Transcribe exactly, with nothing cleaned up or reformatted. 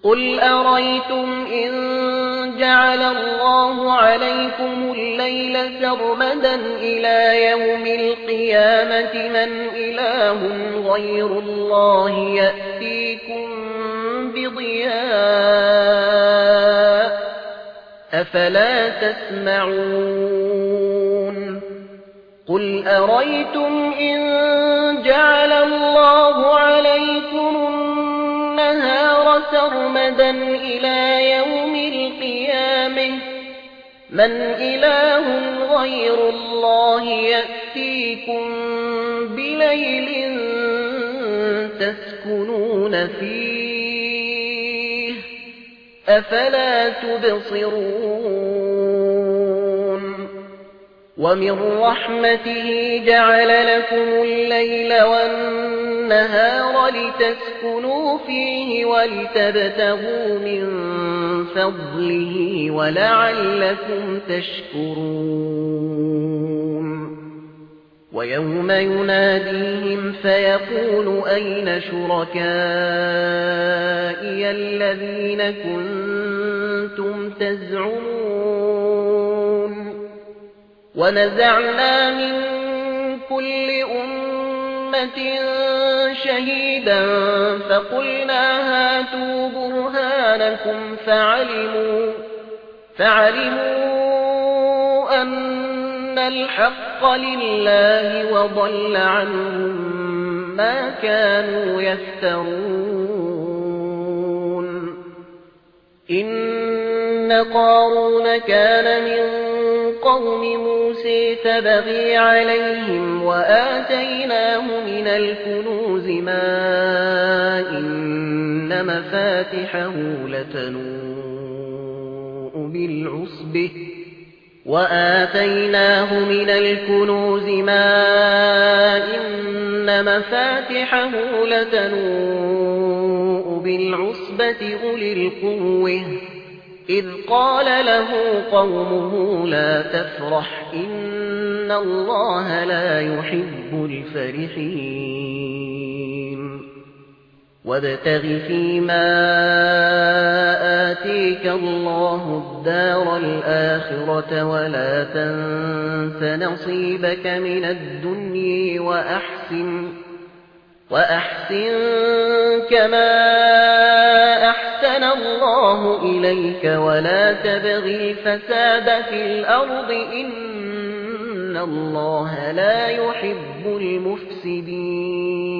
قل أريتم إن جعل الله عليكم الليل سرمدا إلى يوم القيامة من إله غير الله يأتيكم بضياء أفلا تسمعون قل أريتم إن جعل الله عليكم النهار سرمدا إلى يوم القيامة من إله غير الله يأتيكم بليل تسكنون فيه أفلا تبصرون ومن رحمته جعل لكم الليل والنهار لتسكنوا فيه ولتبتغوا من فضله ولعلكم تشكرون ويوم يناديهم فيقول أين شركائي الذين كنتم تزعمون ونزعنا من كل أمة شهيدا فقلنا هاتوا برهانكم فعلموا, فعلموا أن الحق لله وضل عنهم ما كانوا يفترون إن قارون كان من قوم موسى فبغي عليهم وآتيناه من الكنوز ما إن مفاتحه لتنوء بالعصبة وآتيناه من الكنوز ما إن مفاتحه لتنوء بالعصبة أولي القوة إذ قال له قومه لا تفرح إن الله لا يحب الفرحين وابتغ فيما آتيك الله الدار الآخرة ولا تنس نصيبك من الدنيا وأحسن وأحسن كما أحسن الله إليك ولا تبغي الفساد في الأرض إن الله لا يحب المفسدين